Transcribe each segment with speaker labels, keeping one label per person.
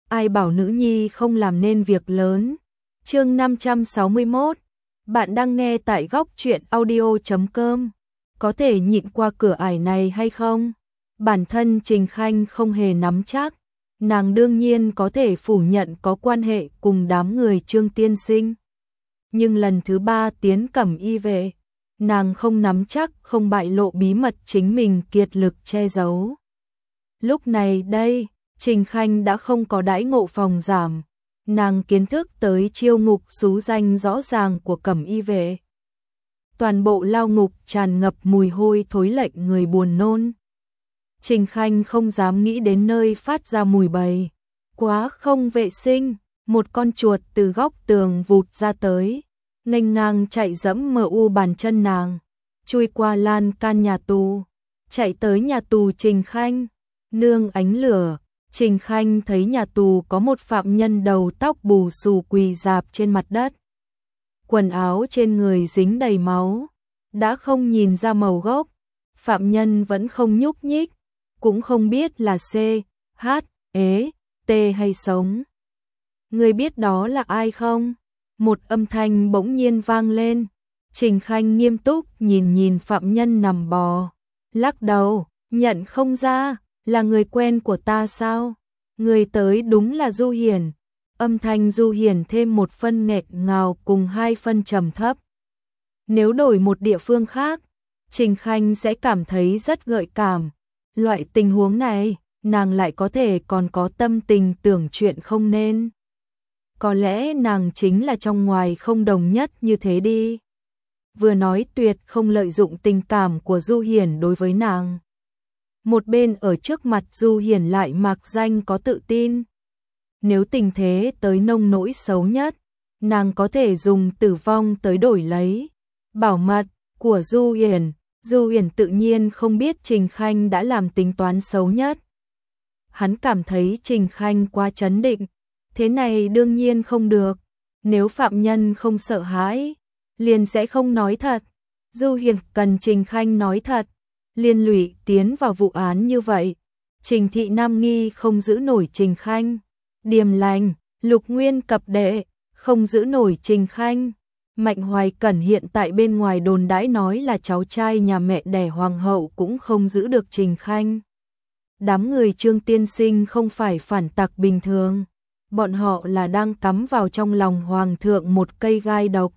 Speaker 1: ai bảo nữ nhi không làm nên việc lớn. Chương 561. Bạn đang nghe tại góc truyện audio.com. Có thể nhịn qua cửa ải này hay không? Bản thân Trình Khanh không hề nắm chắc. Nàng đương nhiên có thể phủ nhận có quan hệ cùng đám người Trương tiên sinh. Nhưng lần thứ 3 tiến Cẩm Y về, nàng không nắm chắc không bại lộ bí mật chính mình kiệt lực che giấu. Lúc này đây, Trình Khanh đã không có đãi ngộ phòng giảm. Nàng kiến thức tới chiêu ngục xú danh rõ ràng của Cẩm Y vệ. Toàn bộ lao ngục tràn ngập mùi hôi thối lệnh người buồn nôn. Trình Khanh không dám nghĩ đến nơi phát ra mùi bầy. Quá không vệ sinh, một con chuột từ góc tường vụt ra tới, nghênh ngang chạy dẫm bàn chân nàng, chui qua lan can nhà tù, chạy tới nhà tù Trình Khanh. Nương ánh lửa, Trình Khanh thấy nhà tù có một phạm nhân đầu tóc bù xù quỳ rạp trên mặt đất. Quần áo trên người dính đầy máu, đã không nhìn ra màu gốc. Phạm nhân vẫn không nhúc nhích, cũng không biết là C, H, E, T hay sống. Người biết đó là ai không? Một âm thanh bỗng nhiên vang lên. Trình Khanh nghiêm túc nhìn phạm nhân nằm bò, lắc đầu, nhận không ra. Là người quen của ta sao? Người tới đúng là Du Hiển. Âm thanh Du Hiển thêm một phân nghẹt ngào cùng 2 phân trầm thấp. Nếu đổi một địa phương khác, Trình Khanh sẽ cảm thấy rất gợi cảm. Loại tình huống này, nàng lại có thể còn có tâm tình tưởng chuyện không nên. Có lẽ nàng chính là trong ngoài không đồng nhất như thế đi. Vừa nói tuyệt không lợi dụng tình cảm của Du Hiển đối với nàng. Một bên ở trước mặt Du Hiển lại mạc danh có tự tin. Nếu tình thế tới nông nỗi xấu nhất, nàng có thể dùng tử vong tới đổi lấy bảo mật của Du Hiển. Du Hiển tự nhiên không biết Trình Khanh đã làm tính toán xấu nhất. Hắn cảm thấy Trình Khanh quá trấn định, thế này đương nhiên không được. Nếu phạm nhân không sợ hãi, liền sẽ không nói thật. Du Hiển cần Trình Khanh nói thật. Liên lụy tiến vào vụ án như vậy, Trình thị nam nghi không giữ nổi Trình Khanh. Điềm lành, Lục Nguyên cập đệ, không giữ nổi Trình Khanh. Mạnh Hoài Cẩn hiện tại bên ngoài đồn đãi nói là cháu trai nhà mẹ đẻ hoàng hậu cũng không giữ được Trình Khanh. Đám người Trương tiên sinh không phải phản tặc bình thường, bọn họ là đang cắm vào trong lòng hoàng thượng một cây gai độc.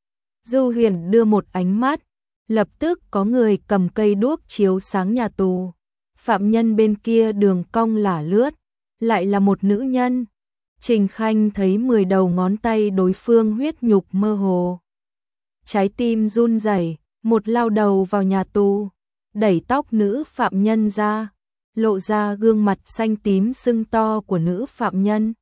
Speaker 1: Du Hiển đưa một ánh mắt, lập tức có người cầm cây đuốc chiếu sáng nhà tù. Phạm nhân bên kia đường cong lả lướt, lại là một nữ nhân. Trình Khanh thấy 10 đầu ngón tay đối phương huyết nhục mơ hồ. Trái tim run rẩy, một lao đầu vào nhà tù, đẩy tóc nữ phạm nhân ra, lộ ra gương mặt xanh tím sưng to của nữ phạm nhân.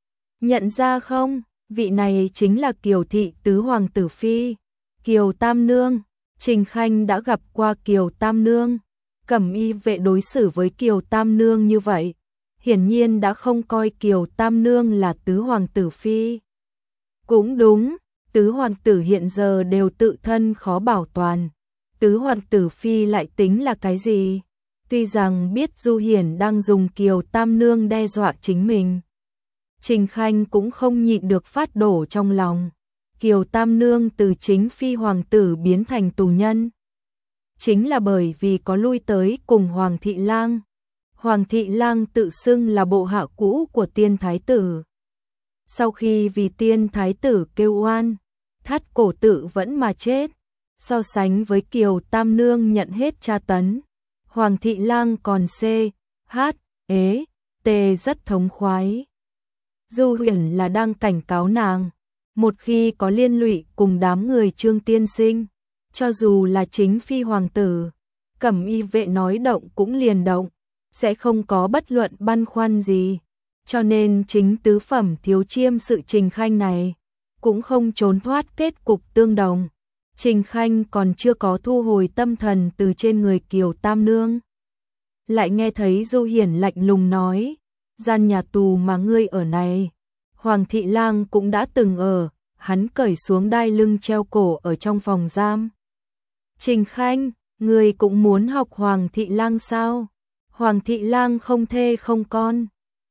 Speaker 1: Nhận ra không, vị này chính là Kiều thị tứ hoàng tử phi, Kiều Tam Nương. Trình Khanh đã gặp qua Kiều Tam Nương. Cẩm Y vệ đối xử với Kiều Tam Nương như vậy, hiển nhiên đã không coi Kiều Tam Nương là tứ hoàng tử phi. Cũng đúng, tứ hoàng tử hiện giờ đều tự thân khó bảo toàn. Tứ hoàng tử phi lại tính là cái gì? Tuy rằng biết Du Hiển đang dùng Kiều Tam Nương đe dọa chính mình, Trình Khanh cũng không nhịn được phát đổ trong lòng. Kiều Tam Nương từ chính phi hoàng tử biến thành tù nhân, chính là bởi vì có lui tới cùng Hoàng thị lang. Hoàng thị lang tự xưng là bộ hạ cũ của tiên thái tử. Sau khi vì tiên thái tử kêu oan, thắt cổ tự vẫn mà chết. So sánh với Kiều Tam Nương nhận hết tra tấn, Hoàng thị lang còn C, H, E, T rất thống khoái. Du Hiển là đang cảnh cáo nàng, một khi có liên lụy cùng đám người Trương tiên sinh, cho dù là chính phi hoàng tử, Cẩm Y vệ nói động cũng liền động, sẽ không có bất luận băn khoăn gì. Cho nên chính tứ phẩm thiếu chiêm sự Trình Khanh này cũng không trốn thoát kết cục tương đồng. Trình Khanh còn chưa có thu hồi tâm thần từ trên người Kiều Tam Nương, lại nghe thấy Du Hiển lạnh lùng nói, gian nhà tù mà ngươi ở này, Hoàng thị lang cũng đã từng ở. Hắn cởi xuống đai lưng treo cổ ở trong phòng giam. Trình Khanh, ngươi cũng muốn học Hoàng thị lang sao? Hoàng thị lang không thê không con,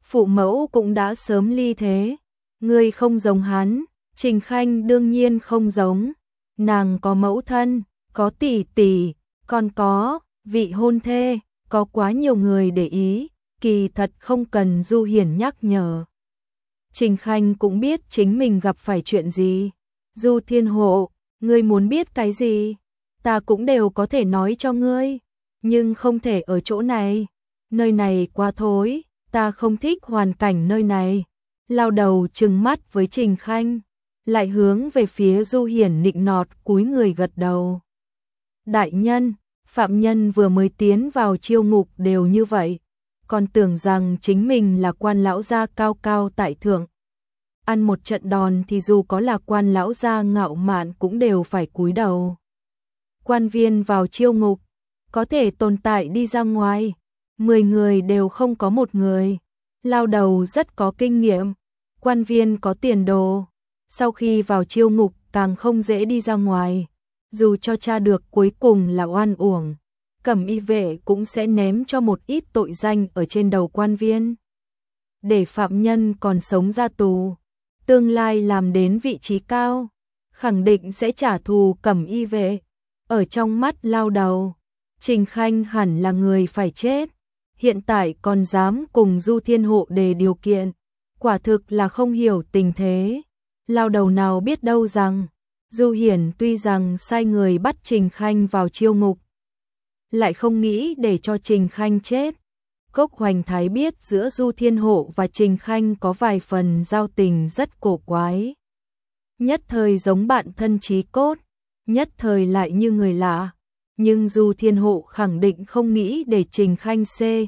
Speaker 1: phụ mẫu cũng đã sớm ly thế. Ngươi không giống hắn, Trình Khanh đương nhiên không giống. Nàng có mẫu thân, có tỷ tỷ, còn có vị hôn thê, có quá nhiều người để ý, kỳ thật không cần Du Hiển nhắc nhở. Trình Khanh cũng biết chính mình gặp phải chuyện gì. Du Thiên Hộ, ngươi muốn biết cái gì? Ta cũng đều có thể nói cho ngươi, nhưng không thể ở chỗ này. Nơi này quá thối, ta không thích hoàn cảnh nơi này. Lao đầu trừng mắt với Trình Khanh, lại hướng về phía Du Hiển nịnh nọt cúi người gật đầu. Đại nhân, phạm nhân vừa mới tiến vào chiêu ngục đều như vậy, còn tưởng rằng chính mình là quan lão gia cao cao tại thượng. Ăn một trận đòn thì dù có là quan lão gia ngạo mạn cũng đều phải cúi đầu. Quan viên vào chiêu ngục, có thể tồn tại đi ra ngoài, 10 người đều không có một người. Lao đầu rất có kinh nghiệm, quan viên có tiền đồ, sau khi vào chiêu ngục càng không dễ đi ra ngoài. Dù cho tra được cuối cùng là oan uổng, Cẩm Y vệ cũng sẽ ném cho một ít tội danh ở trên đầu quan viên. Để phạm nhân còn sống ra tù, tương lai làm đến vị trí cao, khẳng định sẽ trả thù Cẩm Y vệ. Ở trong mắt lao đầu, Trình Khanh hẳn là người phải chết. Hiện tại còn dám cùng Du Thiên Hộ đề điều kiện, quả thực là không hiểu tình thế. Lao đầu nào biết đâu rằng Du Hiển tuy rằng sai người bắt Trình Khanh vào chiêu ngục, lại không nghĩ để cho Trình Khanh chết. Cốc Hoành Thái biết giữa Du Thiên Hộ và Trình Khanh có vài phần giao tình rất cổ quái. Nhất thời giống bạn thân chí cốt, nhất thời lại như người lạ. Nhưng Du Thiên Hộ khẳng định không nghĩ để Trình Khanh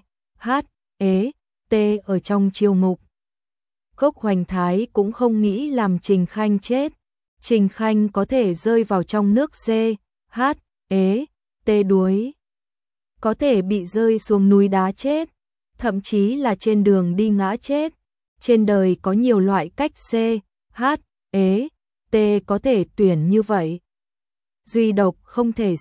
Speaker 1: T ở trong chiêu ngục. Cốc Hoành Thái cũng không nghĩ làm Trình Khanh chết. Trình Khanh có thể rơi vào trong nước T đuối, có thể bị rơi xuống núi đá chết, thậm chí là trên đường đi ngã chết. Trên đời có nhiều loại cách T có thể tuyển như vậy. Duy độc không thể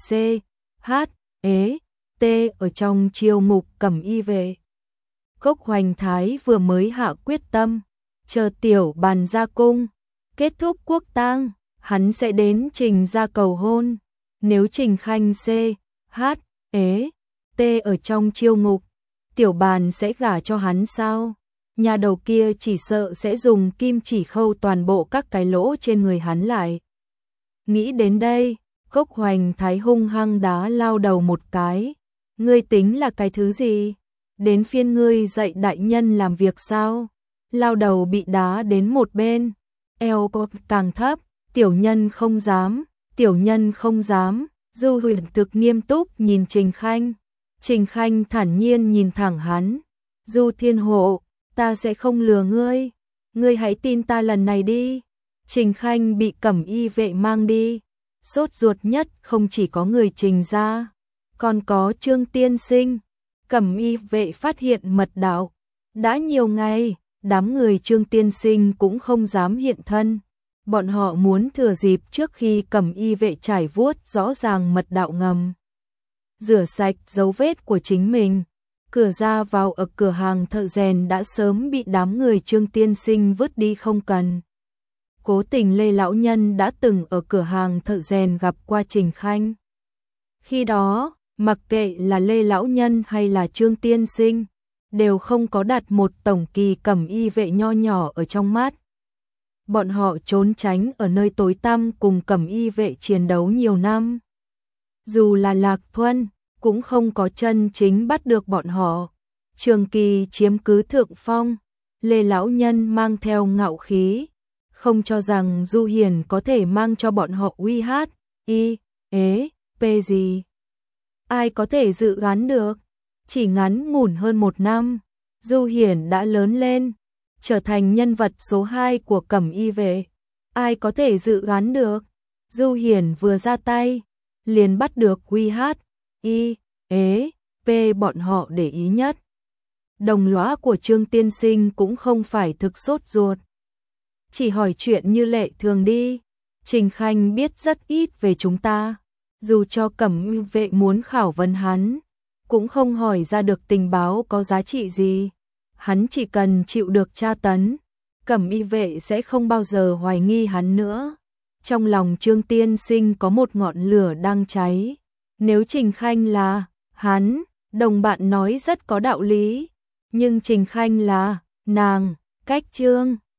Speaker 1: T ở trong chiêu ngục Cẩm Y vệ. Cốc Hoành Thái vừa mới hạ quyết tâm, chờ Tiểu Bàn ra cung, kết thúc quốc tang, hắn sẽ đến Trình gia cầu hôn. Nếu Trình Khanh T ở trong chiêu ngục, Tiểu Bàn sẽ gả cho hắn sao? Nhà đầu kia chỉ sợ sẽ dùng kim chỉ khâu toàn bộ các cái lỗ trên người hắn lại. Nghĩ đến đây, Cốc Hoành Thái hung hăng đá lao đầu một cái. Ngươi tính là cái thứ gì? Đến phiên ngươi dạy đại nhân làm việc sao? Lao đầu bị đá đến một bên, eo có càng thấp. Tiểu nhân không dám, tiểu nhân không dám. Du Hiển thực nghiêm túc nhìn Trình Khanh. Trình Khanh thản nhiên nhìn thẳng hắn. Du Thiên Hộ, ta sẽ không lừa ngươi. Ngươi hãy tin ta lần này đi. Trình Khanh bị Cẩm Y vệ mang đi. Sốt ruột nhất không chỉ có người Trình gia, còn có Trương tiên sinh. Cẩm Y vệ phát hiện mật đạo. Đã nhiều ngày, đám người Trương tiên sinh cũng không dám hiện thân. Bọn họ muốn thừa dịp trước khi Cẩm Y vệ trải vuốt rõ ràng mật đạo ngầm, rửa sạch dấu vết của chính mình. Cửa ra vào ở cửa hàng thợ rèn đã sớm bị đám người Trương tiên sinh vứt đi không cần. Cố tình Lê lão nhân đã từng ở cửa hàng thợ rèn gặp qua Trình Khanh. Khi đó, mặc kệ là Lê lão nhân hay là Trương tiên sinh, đều không có đặt một tổng kỳ Cẩm Y vệ nho nhỏ ở trong mắt. Bọn họ trốn tránh ở nơi tối tăm cùng Cẩm Y vệ chiến đấu nhiều năm. Dù là Lạc Thuân, cũng không có chân chính bắt được bọn họ. Trường Kỳ chiếm cứ thượng phong, Lê lão nhân mang theo ngạo khí, không cho rằng Du Hiển có thể mang cho bọn họ p gì. Ai có thể dự đoán được, chỉ ngắn ngủn hơn 1 năm, Du Hiển đã lớn lên, trở thành nhân vật số 2 của Cẩm Y vệ. Ai có thể dự đoán được, Du Hiển vừa ra tay, liền bắt được bọn họ để ý nhất. Đồng lõa của Trương tiên sinh cũng không phải thực sốt ruột. Chỉ hỏi chuyện như lệ thường đi. Trình Khanh biết rất ít về chúng ta. Dù cho Cẩm Y vệ muốn khảo vấn hắn, cũng không hỏi ra được tình báo có giá trị gì. hắn chỉ cần chịu được tra tấn, Cẩm Y vệ sẽ không bao giờ hoài nghi hắn nữa. Trong lòng Trương tiên sinh có một ngọn lửa đang cháy. Nếu Trình Khanh là hắn, đồng bạn nói rất có đạo lý, nhưng Trình Khanh là nàng, cách Trương